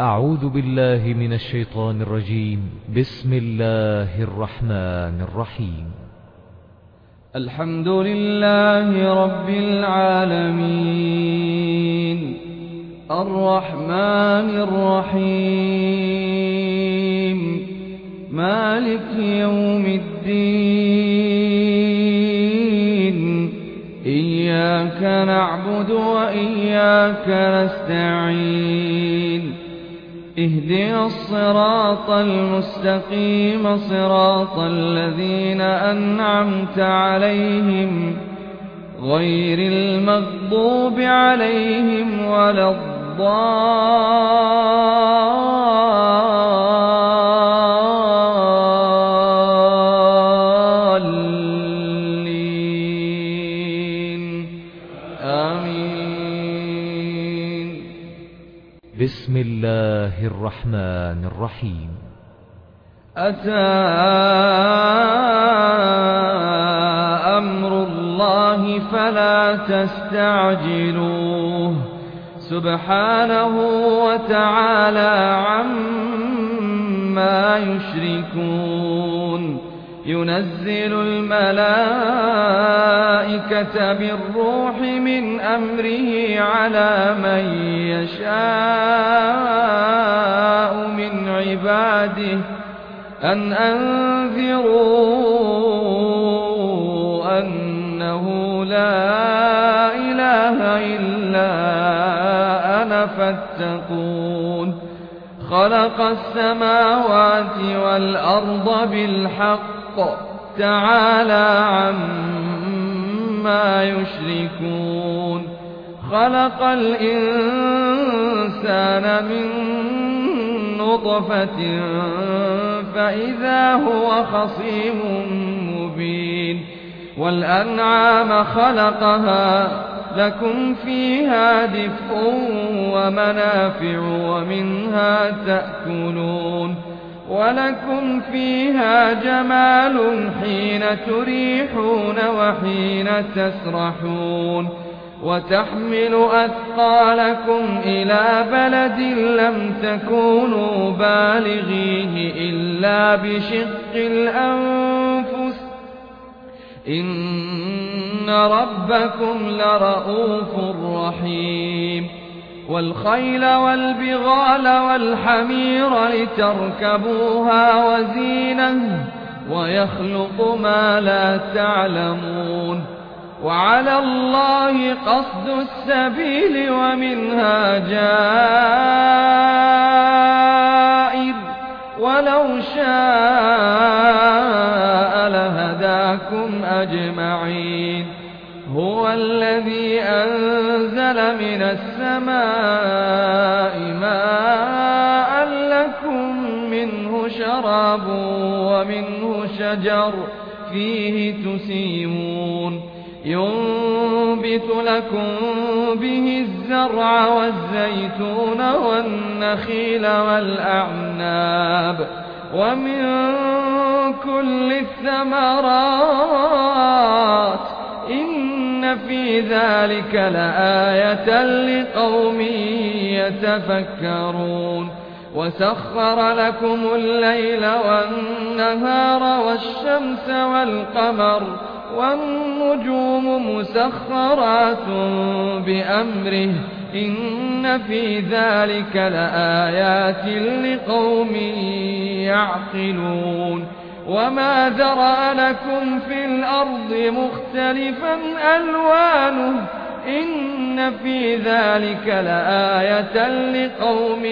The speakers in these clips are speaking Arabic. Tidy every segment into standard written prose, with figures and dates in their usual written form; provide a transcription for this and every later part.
أعوذ بالله من الشيطان الرجيم. بسم الله الرحمن الرحيم. الحمد لله رب العالمين الرحمن الرحيم مالك يوم الدين إياك نعبد وإياك نستعين اهدنا الصراط المستقيم صراط الذين أنعمت عليهم غير المغضوب عليهم ولا الضالين آمين. بسم الله الرحمن الرحيم. أتى أمر الله فلا تستعجلوه سبحانه وتعالى عما يشركون. ينزل الملائكة بالروح من أمره على من يشاء من عباده أن أنذروا أنه لا إله إلا أنا فاتقون. خلق السماوات والأرض بالحق تعالى عما يشركون. خلق الإنسان من نطفة فإذا هو خصيم مبين. والأنعام خلقها لكم فيها دفء ومنافع ومنها تأكلون. ولكم فيها جمال حين تريحون وحين تسرحون. وتحمل أثقالكم إلى بلد لم تكونوا بالغيه إلا بشق الأنفس إن ربكم لرؤوف رحيم. والخيل والبغال والحمير لتركبوها وزينة ويخلق ما لا تعلمون. وعلى الله قصد السبيل ومنها جائر ولو شاء لهداكم أجمعين. هو الذي أنزل من السماء ماء لكم منه شراب ومنه شجر فيه تسيمون. ينبت لكم به الزرع والزيتون والنخيل والأعناب ومن كل الثمرات إن في ذلك لآية لقوم يتفكرون. وسخر لكم الليل والنهار والشمس والقمر والنجوم مسخرات بأمره إن في ذلك لآيات لقوم يعقلون. وما ذرأ لكم في الأرض مختلفا ألوانه إن في ذلك لآية لقوم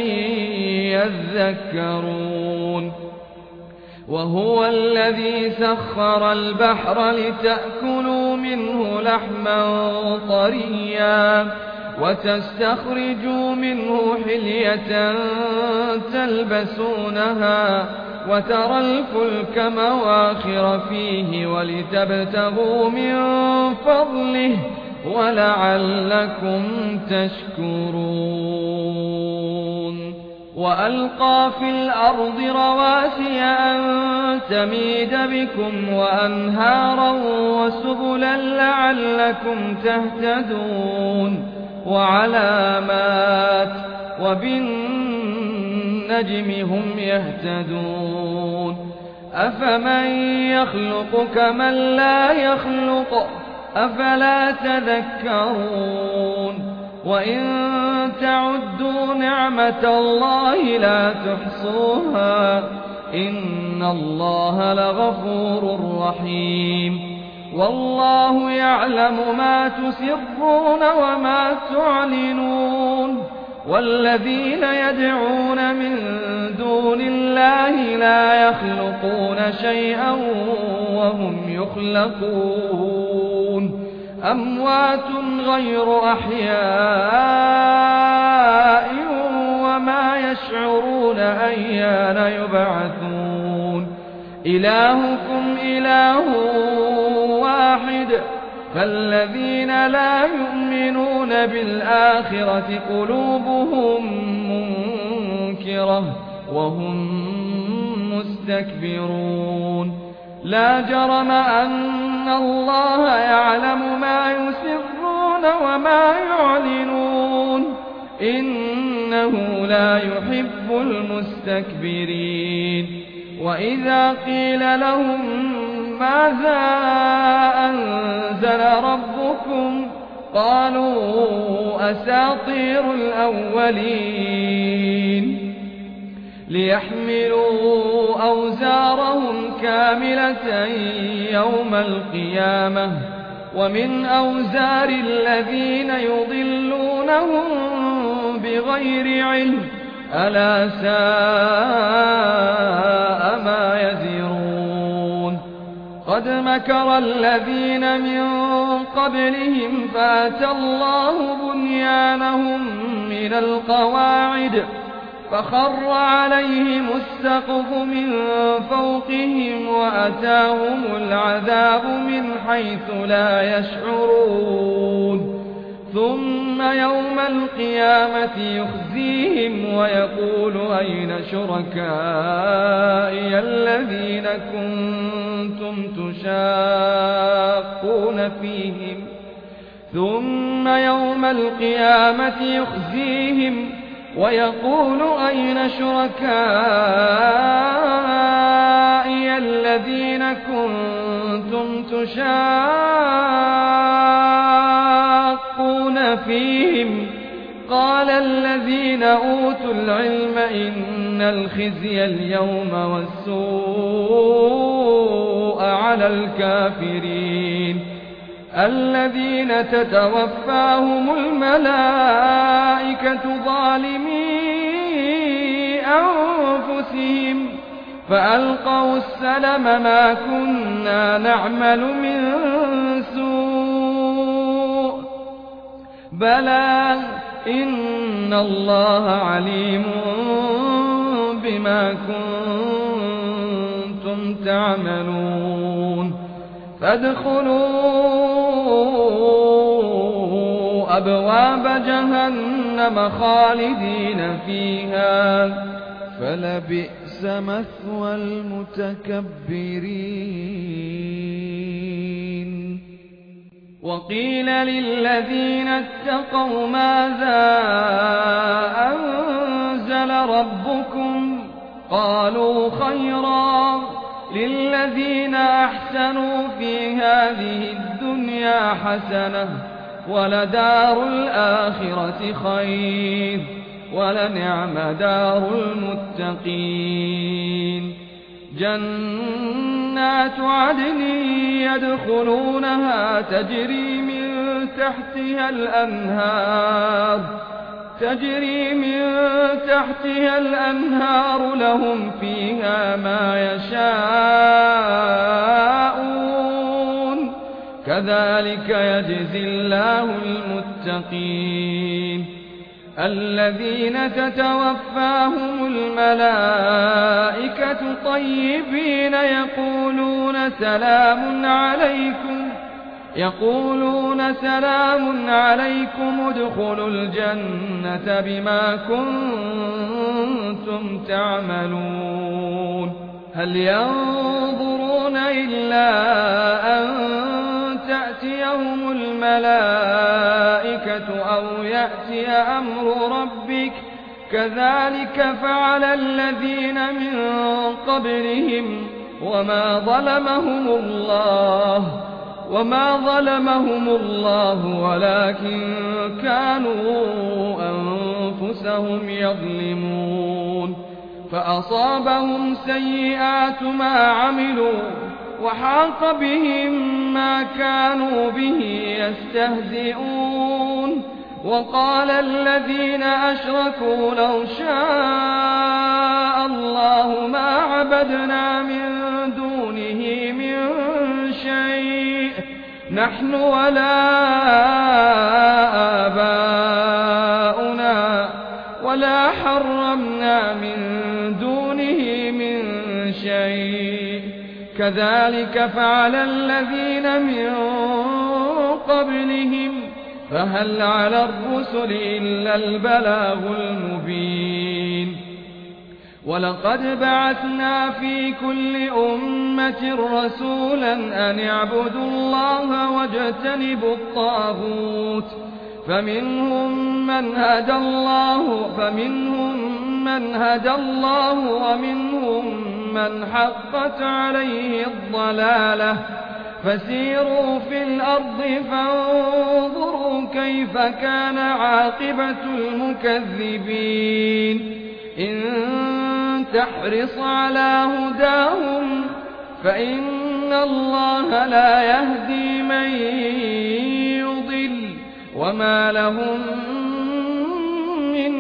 يذكرون. وهو الذي سخر البحر لتأكلوا منه لحما طريا وتستخرجوا منه حلية تلبسونها وترى الفلك مواخر فيه ولتبتغوا من فضله ولعلكم تشكرون. وألقى في الأرض رواسي أن تميد بكم وأنهارا وسبلا لعلكم تهتدون. وعلامات وبالنجم بالنجم هم يهتدون أفمن يخلق كمن لا يخلق أفلا تذكرون وإن تعدوا نعمة الله لا تحصوها إن الله لغفور رحيم والله يعلم ما تسرون وما تعلنون والذين يدعون من دون الله لا يخلقون شيئا وهم يخلقون أموات غير أحياء وما يشعرون أيان يبعثون إلهكم إله واحد فالذين لا يؤمنون بالآخرة قلوبهم منكرة وهم مستكبرون لا جرم أن الله يعلم ما يسرون وما يعلنون إنه لا يحب المستكبرين وإذا قيل لهم ماذا أنزل ربكم قالوا أساطير الأولين ليحملوا أوزارهم كاملة يوم القيامة ومن أوزار الذين يضلونهم بغير علم ألا ساء ما يزرون قد مكر الذين من قبلهم فأتى الله بنيانهم من القواعد فخر عليهم السقف من فوقهم وأتاهم العذاب من حيث لا يشعرون ثم يوم القيامة يخزيهم ويقول أين شركائي الذين كنتم تشاقون فيهم ثم يوم القيامة يخزيهم ويقول أين شركائي الذين كنتم تشاقون فيهم قال الذين أوتوا العلم إن الخزي اليوم والسوء على الكافرين الذين تتوفاهم الملائكة ظالمي أنفسهم فألقوا السلم ما كنا نعمل من سوء بلى إن الله عليم بما كنتم تعملون فادخلوا أبواب جهنم خالدين فيها فلبئس مثوى المتكبرين وقيل للذين اتقوا ماذا أنزل ربكم قالوا خيرا للذين أحسنوا في هذه الدنيا حسنة ولدار الآخرة خير ولنعم دار المتقين جنات عدن يدخلونها تجري من تحتها الأنهار لهم فيها ما يشاءون كذلك يجزي الله المتقين الذين تتوفاهم الملائكة طيبين يقولون سلام عليكم ادخلوا الجنة بما كنتم تعملون هل ينظرون إلا أن تأتيهم الملائكة أو يأتي أمر ربك كذلك فعل الذين من قبلهم وما ظلمهم الله ولكن كانوا أنفسهم يظلمون فأصابهم سيئات ما عملوا وحاق بهم ما كانوا به يستهزئون وقال الذين أشركوا لو شاء الله ما عبدنا من دونه من شيء نحن ولا آباؤنا ولا حرمنا من دونه من شيء كذلك فعل الذين من قبلهم فهل على الرسل إلا البلاغ المبين ولقد بعثنا في كل أمة رسولا أن اعبدوا الله واجتنبوا الطاغوت فمنهم من هدى الله ومنهم من حقت عليه الضلالة فسيروا في الأرض فانظروا كيف كان عاقبة المكذبين إن تحرص على هداهم فإن الله لا يهدي من يضل وما لهم من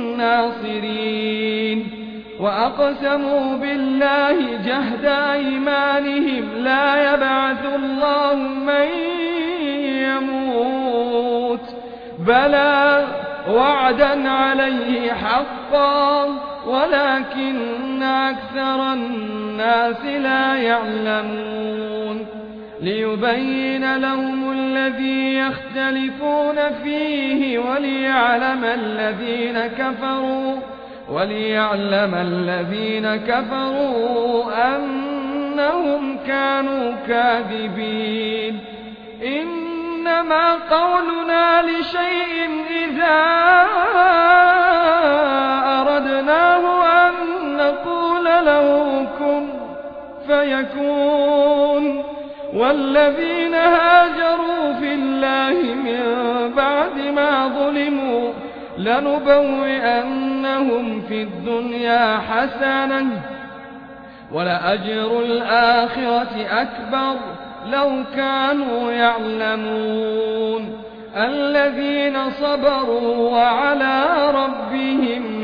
ناصرين وأقسموا بالله جهد أيمانهم لا يبعث الله من يموت بلى وعدا عليه حقا ولكن أكثر الناس لا يعلمون ليبين لهم الذي يختلفون فيه وليعلم الذين كفروا أنهم كانوا كاذبين إنما قولنا لشيء إذا أردناه أن نقول له كن فيكون والذين هاجروا في الله من بعد ما ظلموا لنبوئنهم في الدنيا حسنة ولأجر الآخرة أكبر لو كانوا يعلمون الذين صبروا وعلى ربهم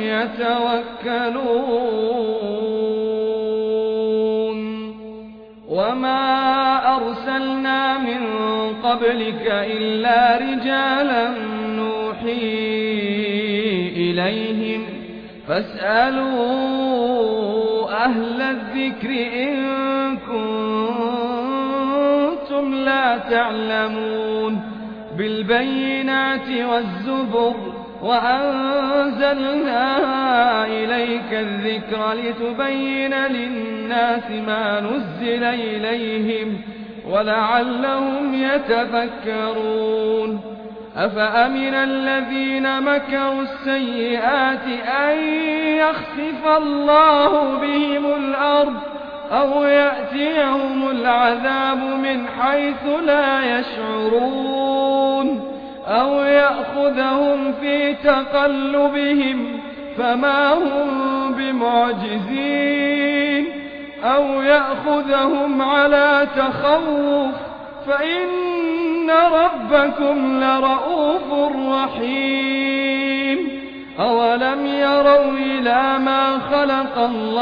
يتوكلون وما أرسلنا من قبلك إلا رجالا نوحي إليهم فاسألوا أهل الذكر إن كنتم لا تعلمون بالبينات والزبر وأنزلنا إليك الذكر لتبين للناس ما نزل إليهم ولعلهم يتفكرون أفأمن الذين مكروا السيئات أن يخسف الله بهم الأرض أو يأتيهم العذاب من حيث لا يشعرون أو يأخذهم في تقلبهم فما هم بمعجزين أو يأخذهم على تخوف فإن ربكم لرؤوف رحيم أولم يروا إلى ما خلق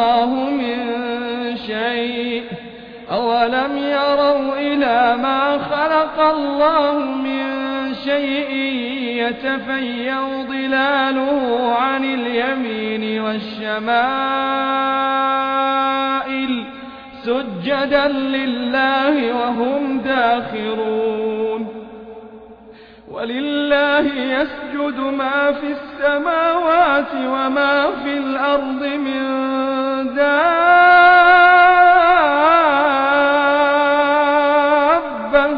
الله من شيء يتفيأ ظلاله عن اليمين والشمائل سجدا لله وهم داخرون ولله يسجد ما في السماوات وما في الأرض من دابة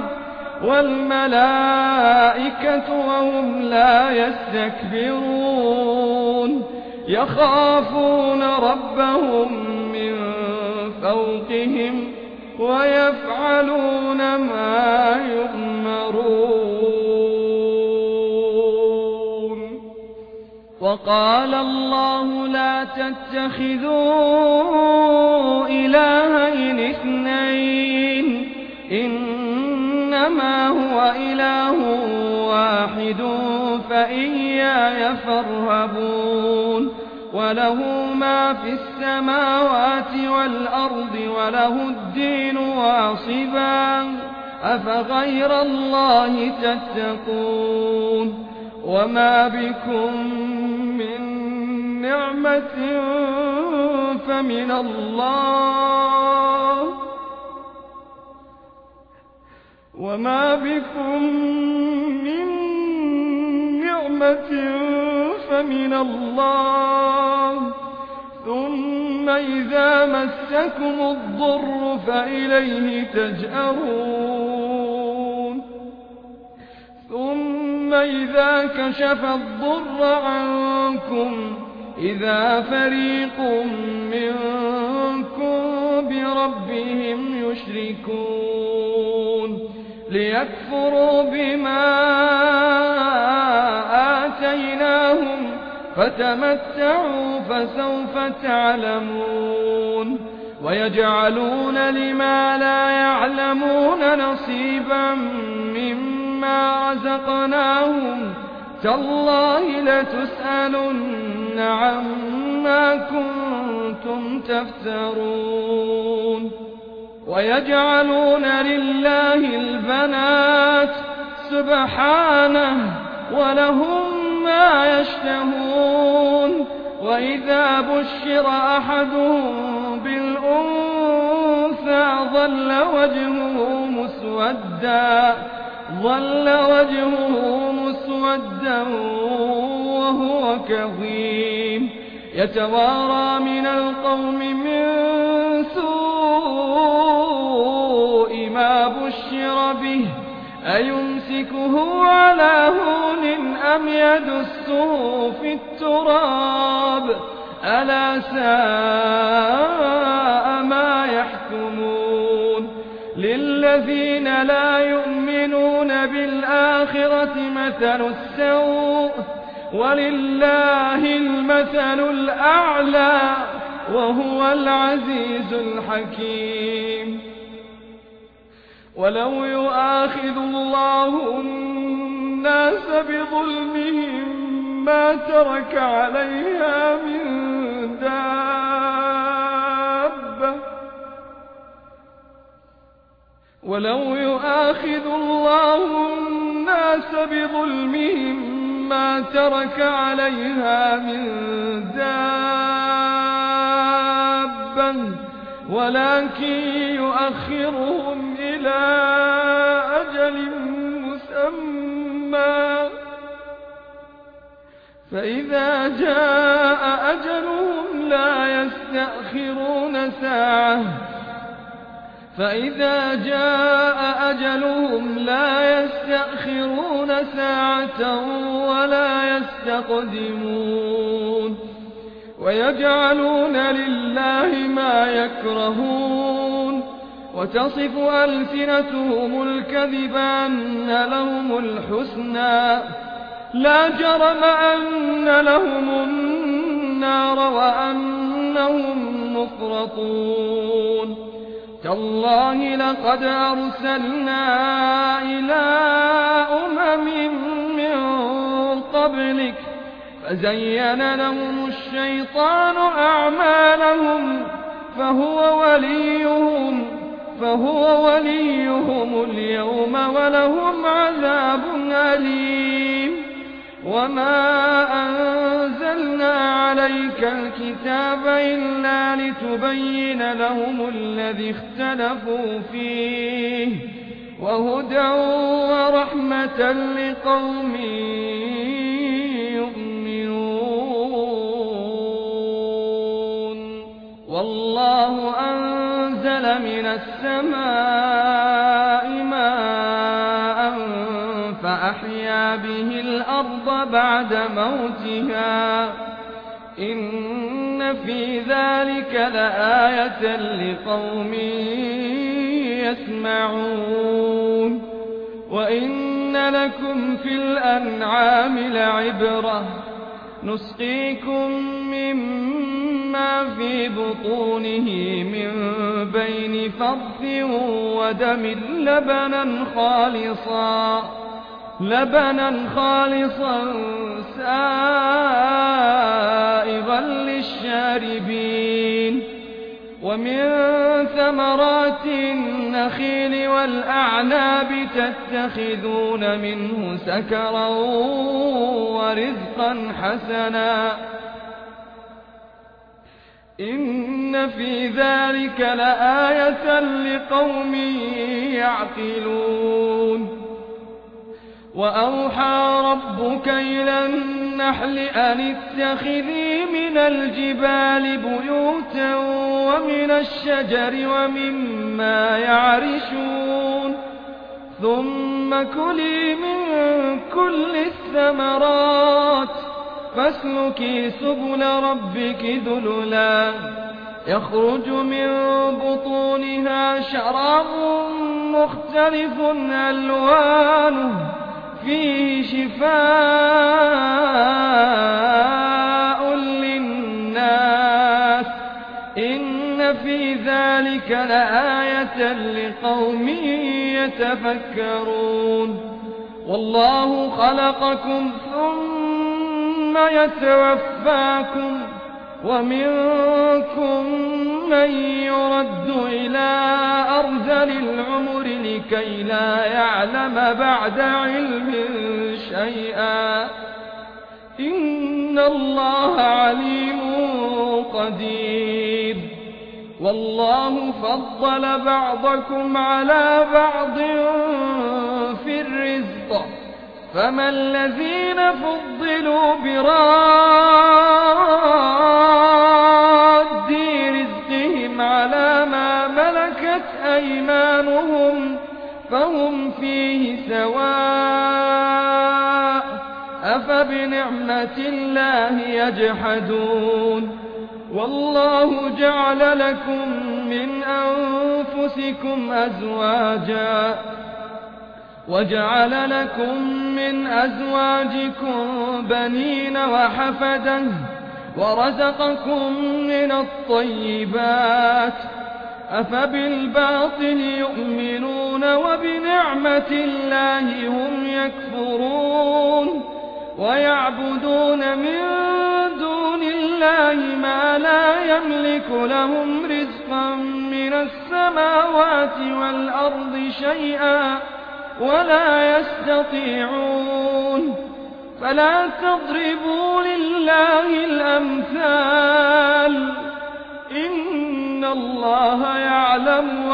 والملائكة وهم لا يستكبرون يخافون ربهم من فوقهم ويفعلون ما يؤمرون. وقال الله لا تتخذوا إلهين اثنين إنما هو إله واحد فإياي فارهبون. وله ما في السماوات والأرض وله الدين واصبا أفغير الله تتقون. وما بكم من نعمة فمن الله وما بكم من نعمة فمن الله ثم إذا مسكم الضر فإليه تجأرون. ثم إذا كشف الضر عنكم إذا فريق منكم بربهم يشركون ليكفروا بما آتيناهم فتمتعوا فسوف تعلمون. ويجعلون لما لا يعلمون نصيبا مما رزقناهم تالله لتسألن عما كنتم تفترون. ويجعلون لله البنات سبحانه ولهم ما يشتهون. وإذا بشر أحدهم بالأنثى ظل وجهه مسودا وهو كظيم يتوارى من القوم من سوء ما بشر به أيمسكه على هون أم يدسه في التراب ألا ساء ما يحكمون. للذين لا يؤمنون بالآخرة مثل السوء ولله المثل الأعلى وهو العزيز الحكيم. ولو يؤاخذ الله الناس بظلمهم ما ترك عليها من دابة ولو يؤاخذ الله الناس بظلمهم ما ترك عليها من دابة ولكن يؤخرهم إلى أجل مسمى فإذا جاء أجلهم لا يستأخرون ساعة ولا يستقدمون. ويجعلون لله ما يكرهون وتصف ألسنتهم الكذب أن لهم الحسنى لا جرم أن لهم النار وأنهم مفرطون. تالله لقد أرسلنا إلى أمم من قبلك فزين لهم الشيطان أعمالهم فهو وليهم اليوم ولهم عذاب أليم. وما أنزلنا عليك الكتاب إلا لتبين لهم الذي اختلفوا فيه وهدى ورحمة لقوم يؤمنون. والله أنزل من السماء ماء فأحيا به الأرض بعد موتها إن في ذلك لآية لقوم يسمعون وإن لكم في الأنعام لعبرة نسقيكم مما في بطونه من بين فرث ودم لبنا خالصا سائغا للشاربين ومن ثمرات النخيل والأعناب تتخذون منه سكرا ورزقا حسنا إن في ذلك لآية لقوم يعقلون وأوحى ربك إلى النحل أن اتخذي من الجبال بيوتا ومن الشجر ومما يعرشون ثم كلي من كل الثمرات فاسلكي سبل ربك ذللا يخرج من بطونها شراب مختلف ألوانه فيه شفاء للناس إن في ذلك لآية لقوم يتفكرون والله خلقكم ثم يتوفاكم ومنكم من يرد إلى أرذل العمر لكي لا يعلم بعد علم شيئا إن الله عليم قدير والله فضل بعضكم على بعض في الرزق فما الذين فضلوا براد رزقهم على ما ملكت أيمانهم فهم فيه سواء أفبنعمة الله يجحدون والله جعل لكم من أنفسكم أزواجا وجعل لكم من أزواجكم بنين وحفدا ورزقكم من الطيبات أفبالباطل يؤمنون وبنعمة الله هم يكفرون ويعبدون من دون الله ما لا يملك لهم رزقا من السماوات والأرض شيئا ولا يستطيعون فلا تضربوا لله الأمثال إن الله يعلم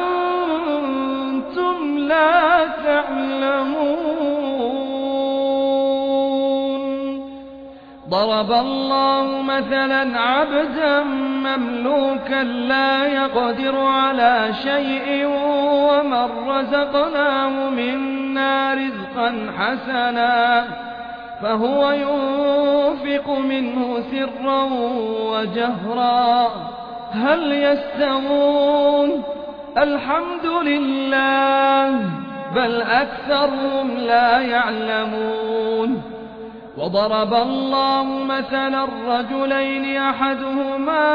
وأنتم لا تعلمون ضرب الله مثلا عبدا مملوكا لا يقدر على شيء ومن رزقناه منا رزقا حسنا فهو ينفق منه سرا وجهرا هل يستوون الحمد لله بل أكثرهم لا يعلمون وضرب الله مثلا رجلين أحدهما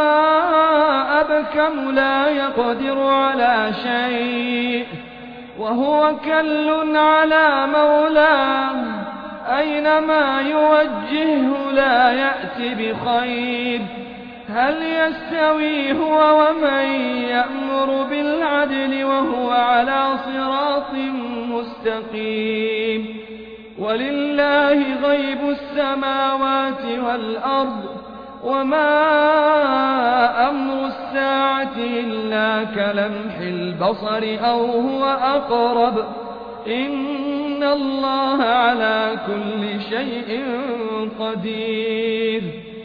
أبكم لا يقدر على شيء وهو كل على مولاه أينما يوجهه لا يأتي بخير هل يستوي هو ومن يأمر بالعدل وهو على صراط مستقيم ولله غيب السماوات والأرض وما أمر الساعة إلا كلمح البصر أو هو أقرب إن الله على كل شيء قدير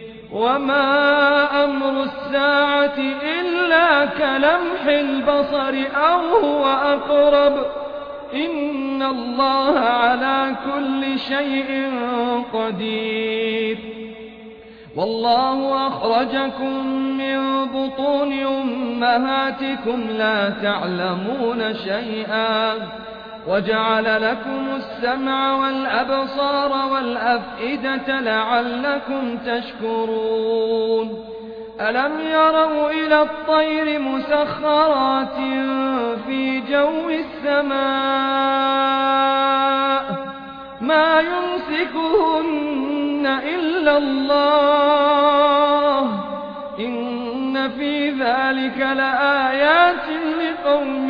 وما أمر الساعة إلا كلمح البصر أو هو أقرب إن الله على كل شيء قدير والله أخرجكم من بطون أمهاتكم لا تعلمون شيئا وجعل لكم السمع والأبصار والأفئدة لعلكم تشكرون ألم يروا إلى الطير مسخرات في جو السماء ما يمسكهن إلا الله إن في ذلك لآيات لقوم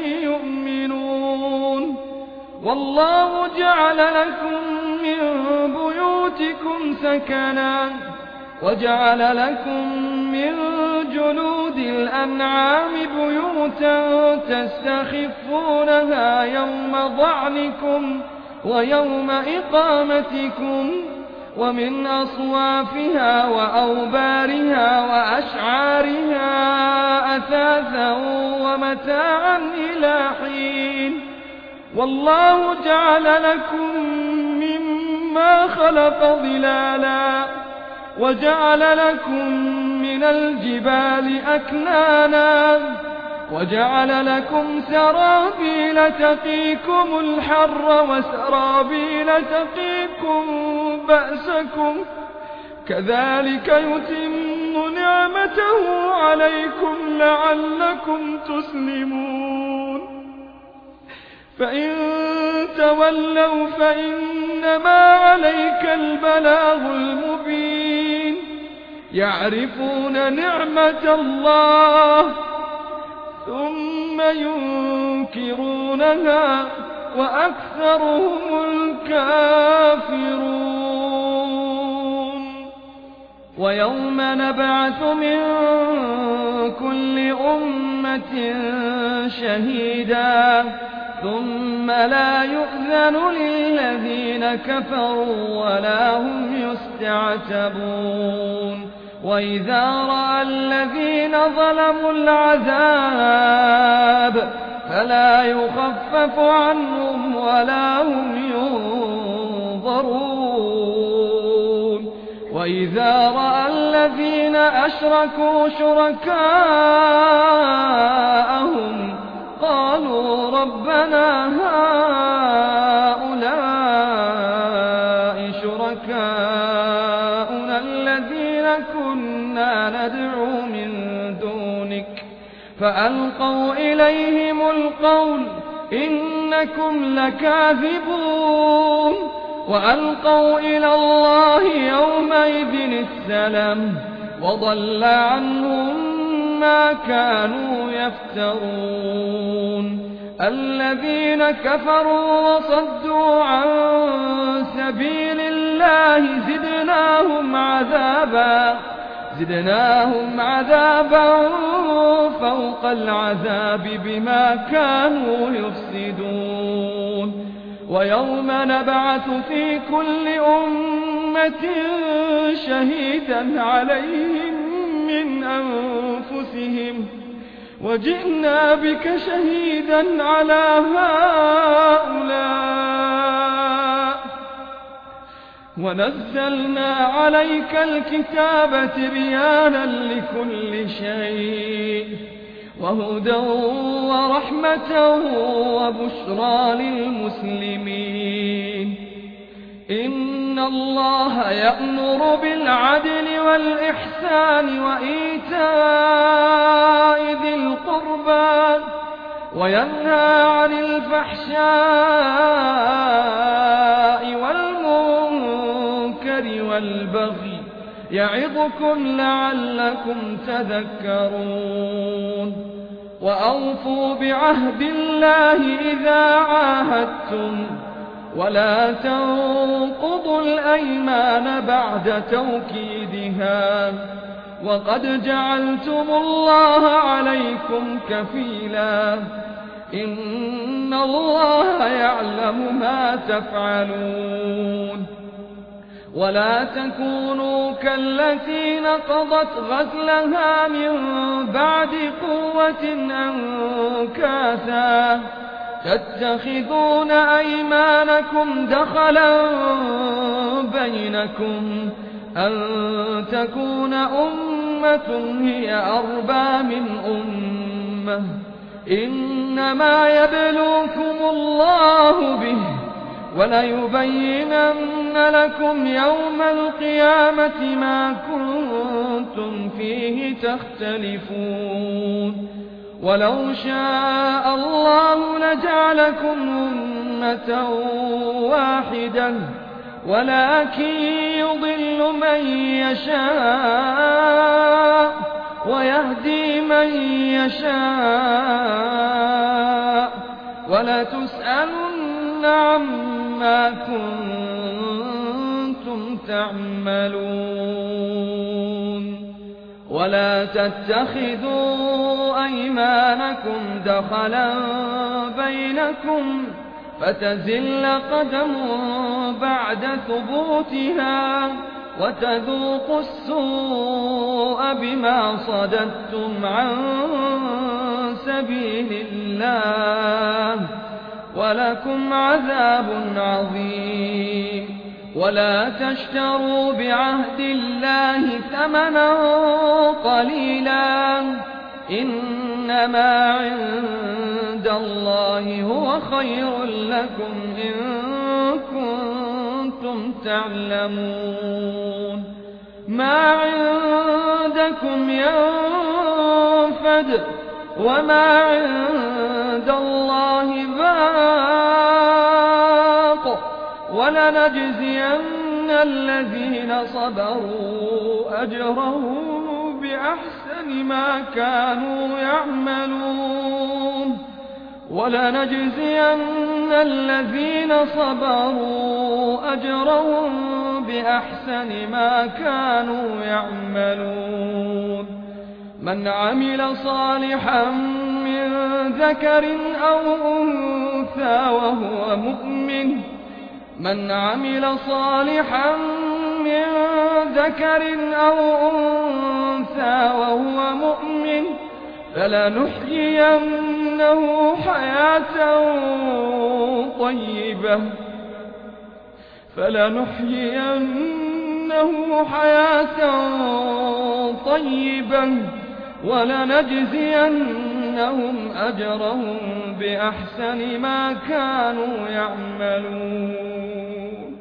يؤمنون والله جعل لكم من بيوتكم سكنا وجعل لكم من جلود الأنعام بيوتا تستخفونها يوم ضعنكم ويوم إقامتكم ومن أصوافها وأوبارها وأشعارها أثاثا ومتاعا إلى حين والله جعل لكم مما خلق ظلالا وجعل لكم من الجبال أكنانا وجعل لكم سرابيل تقيكم الحر وسرابيل تقيكم بأسكم كذلك يتم نعمته عليكم لعلكم تسلمون فإن تولوا فإنما عليك البلاغ المبين يعرفون نعمة الله ثم ينكرونها وأكثرهم الكافرون ويوم نبعث من كل أمة شهيدا ثم لا يؤذن للذين كفروا ولا هم يستعتبون وإذا رأى الذين ظلموا العذاب فلا يخفف عنهم ولا هم ينظرون وإذا رأى الذين أشركوا شركاءهم قالوا ربنا هؤلاء شركاؤنا الذين كنا ندعو من دونك فألقوا إليهم القول إنكم لكاذبون وألقوا إلى الله يومئذ السلام وضل عنهم ما كانوا يفترون الذين كفروا وصدوا عن سبيل الله زدناهم عذابا فوق العذاب بما كانوا يفسدون ويوم نبعث في كل أمة شهيدا عليهم من أنفسهم وجئنا بك شهيدا على هؤلاء ونزلنا عليك الكتاب تبيانا لكل شيء وهدى ورحمة وبشرى للمسلمين إن الله يأمر بالعدل والإحسان وإيتاء ذي القربى وينهى عن الفحشاء والمنكر والبغي يعظكم لعلكم تذكرون وأوفوا بعهد الله إذا عاهدتم ولا تنقضوا الأيمان بعد توكيدها وقد جعلتم الله عليكم كفيلا إن الله يعلم ما تفعلون ولا تكونوا كالتي نقضت غزلها من بعد قوة أنكاثا تتخذون أيمانكم دخلا بينكم أن تكون أمة هي أربى من أمة إنما يبلوكم الله به وليبينن لكم يوم القيامة ما كنتم فيه تختلفون ولو شاء الله لجعلكم أمة واحدة ولكن يضل من يشاء ويهدي من يشاء ولتسألن عما كنتم تعملون ولا تتخذوا أيمانكم دخلا بينكم فتزل قدم بعد ثبوتها وتذوقوا السوء بما صددتم عن سبيل الله ولكم عذاب عظيم ولا تشتروا بعهد الله ثمنا قليلا إنما عند الله هو خير لكم إن كنتم تعلمون ما عندكم ينفد وما عند الله باق ولنجزين الذين صبروا أجرهم بأحسن ما كانوا يعملون ولنجزين الذين صبروا أجرهم بأحسن ما كانوا يعملون من عمل صالحا من ذكر أو أنثى وهو مؤمن من عمل صالحا من ذكر أو أنثى وهو مؤمن فلنحيينه حياة طيبة ولنجزينهم أجرهم بأحسن ما كانوا يعملون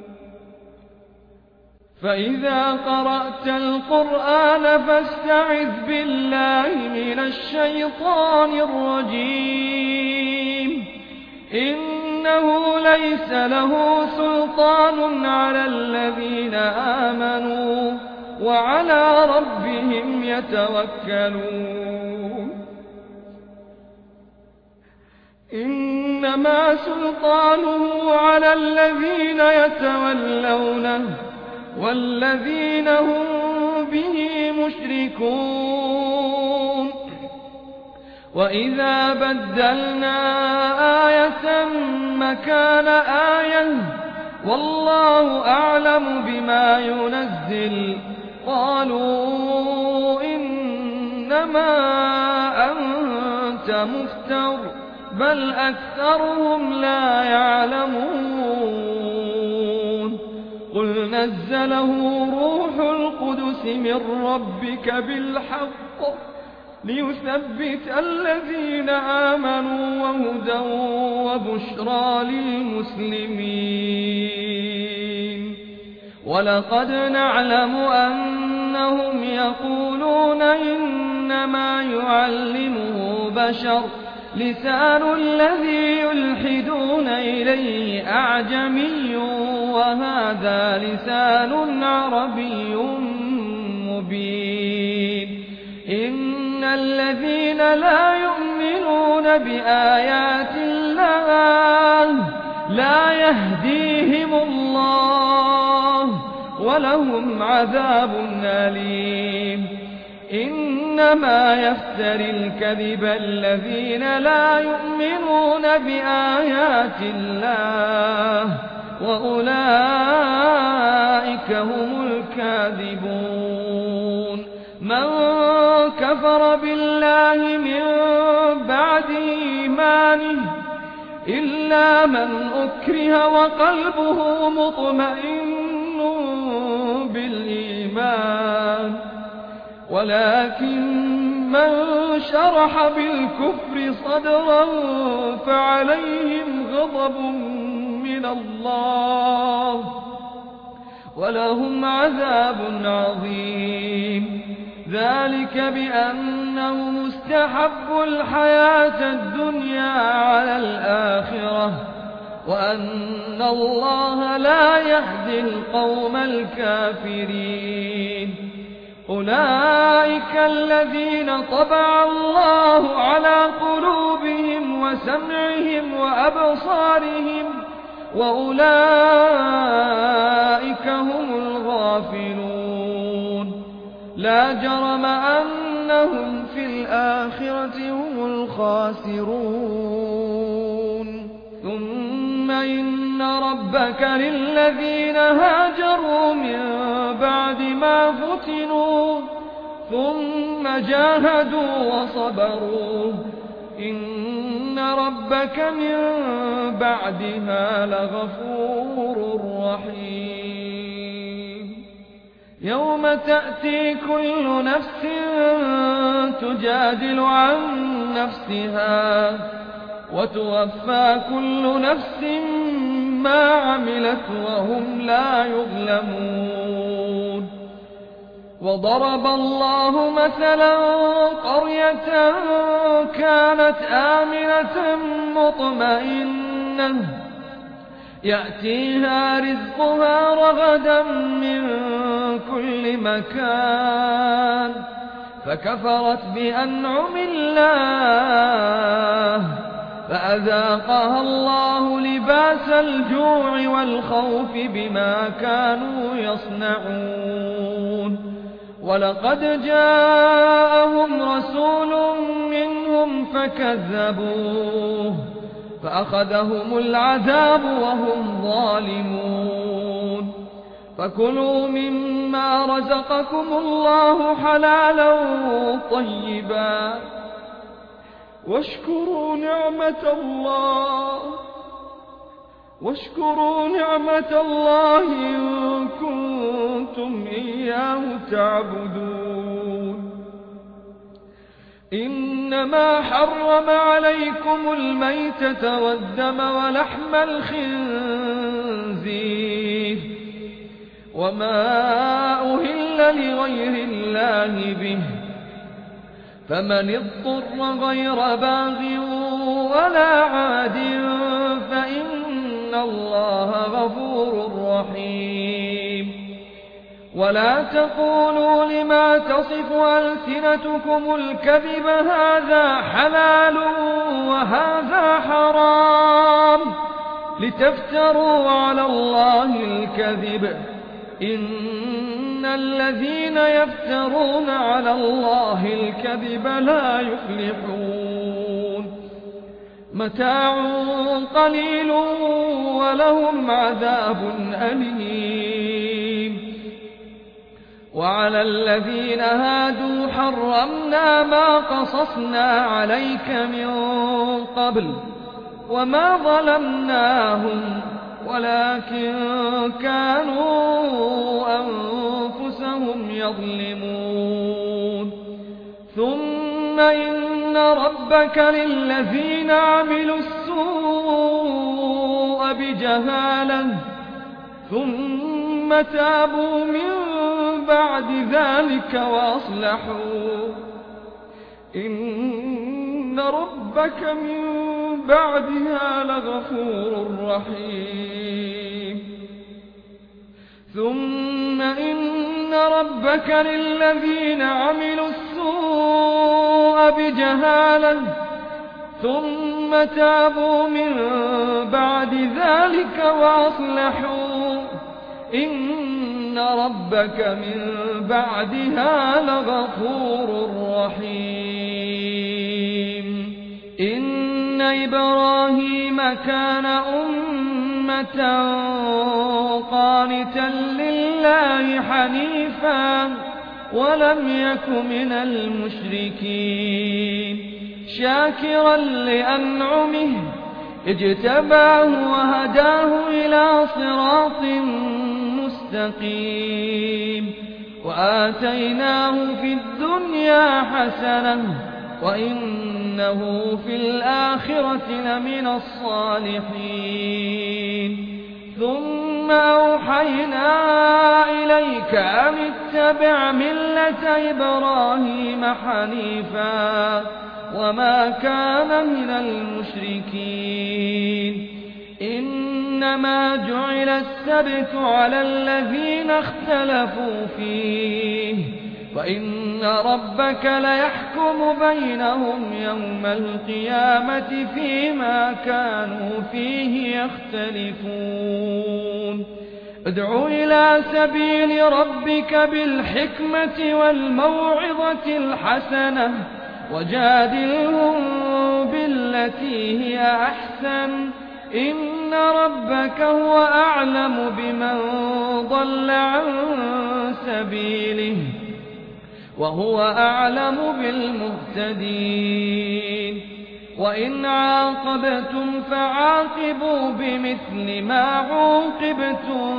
فإذا قرأت القرآن فاستعذ بالله من الشيطان الرجيم إنه ليس له سلطان على الذين آمنوا وعلى ربهم يتوكلون إنما سلطانه على الذين يتولونه والذين هم به مشركون وإذا بدلنا آية مكان آية والله أعلم بما ينزل قالوا إنما أنت مفتر بل أكثرهم لا يعلمون قل نزله روح القدس من ربك بالحق ليثبت الذين آمنوا وهدى وبشرى للمسلمين ولقد نعلم أنهم يقولون إنما يعلمه بشر لسان الذي يلحدون إليه أعجمي وهذا لسان عربي مبين إن الذين لا يؤمنون بآيات الله لا يهديهم الله ولهم عذاب أليم إنما يفتري الكذب الذين لا يؤمنون بآيات الله وأولئك هم الكاذبون من كفر بالله من بعد إيمانه إلا من أكره وقلبه مطمئن بالإيمان الإيمان، ولكن من شرح بالكفر صدرا فعليهم غضب من الله ولهم عذاب عظيم. ذلك بأنهم استحبوا الحياة الدنيا على الآخرة وأن الله لا يهدي القوم الكافرين. أولئك الذين طبع الله على قلوبهم وسمعهم وأبصارهم وأولئك هم الغافلون. لا جرم أنهم في الآخرة هم الخاسرون. ثم إن ربك للذين هاجروا من بعد ما فتنوا ثم جاهدوا وصبروا إن ربك من بعدها لغفور رحيم. يوم تأتي كل نفس تجادل عن نفسها وتوفى كل نفس ما عملت وهم لا يظلمون. وضرب الله مثلا قرية كانت آمنة مطمئنة يأتيها رزقها رغدا من كل مكان فكفرت بأنعم الله فأذاقها الله لباس الجوع والخوف بما كانوا يصنعون. ولقد جاءهم رسول منهم فكذبوه فأخذهم العذاب وهم ظالمون. فكلوا مما رزقكم الله حلالا طيبا واشكروا نعمة الله إن كنتم إياه تعبدون. إنما حرم عليكم الميتة والدم ولحم الخنزير وما أهل لغير الله به فمن اضطر غير باغ ولا عاد فإن الله غفور رحيم. ولا تقولوا لما تصف ألسنتكم الكذب هذا حلال وهذا حرام لتفتروا على الله الكذب إن الذين يفترون على الله الكذب لا يفلحون. متاع قليل ولهم عذاب أليم. وعلى الذين هادوا حرمنا ما قصصنا عليك من قبل وما ظلمناهم ولكن كانوا أنفسهم يظلمون. ثم إن ربك للذين عملوا السوء بجهالة ثم تابوا من بعد ذلك وأصلحوا إن ربك من بعدها لغفور رحيم. ثم إن ربك للذين عملوا السوء بجهالة ثم تابوا من بعد ذلك وأصلحوا إن ربك من بعدها لغفور رحيم. إن إبراهيم كان أمة قانتا لله حنيفا ولم يك من المشركين شاكرا لأنعمه اجتباه وهداه إلى صراط مستقيم. وآتيناه في الدنيا حسنة وإنه في الآخرة لمن الصالحين ثم أوحينا إليك أن اتبع ملة إبراهيم حنيفا وما كان من المشركين إنما جعل السبت على الذين اختلفوا فيه وإن ربك ليحكم بينهم يوم القيامة فيما كانوا فيه يختلفون ادع إلى سبيل ربك بالحكمة والموعظة الحسنة وجادلهم بالتي هي أحسن إن ربك هو أعلم بمن ضل عن سبيله وهو أعلم بالمهتدين وإن عاقبتم فعاقبوا بمثل ما عوقبتم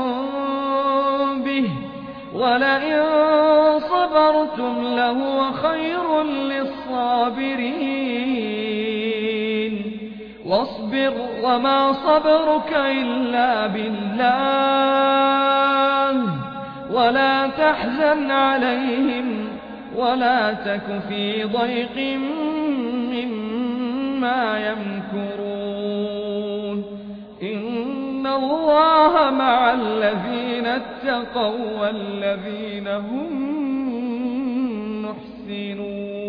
به ولئن صبرتم لهو خير للصابرين واصبر وما صبرك إلا بالله ولا تحزن عليهم ولا تك في ضيق مما يمكرون إن الله مع الذين اتقوا والذين هم محسنون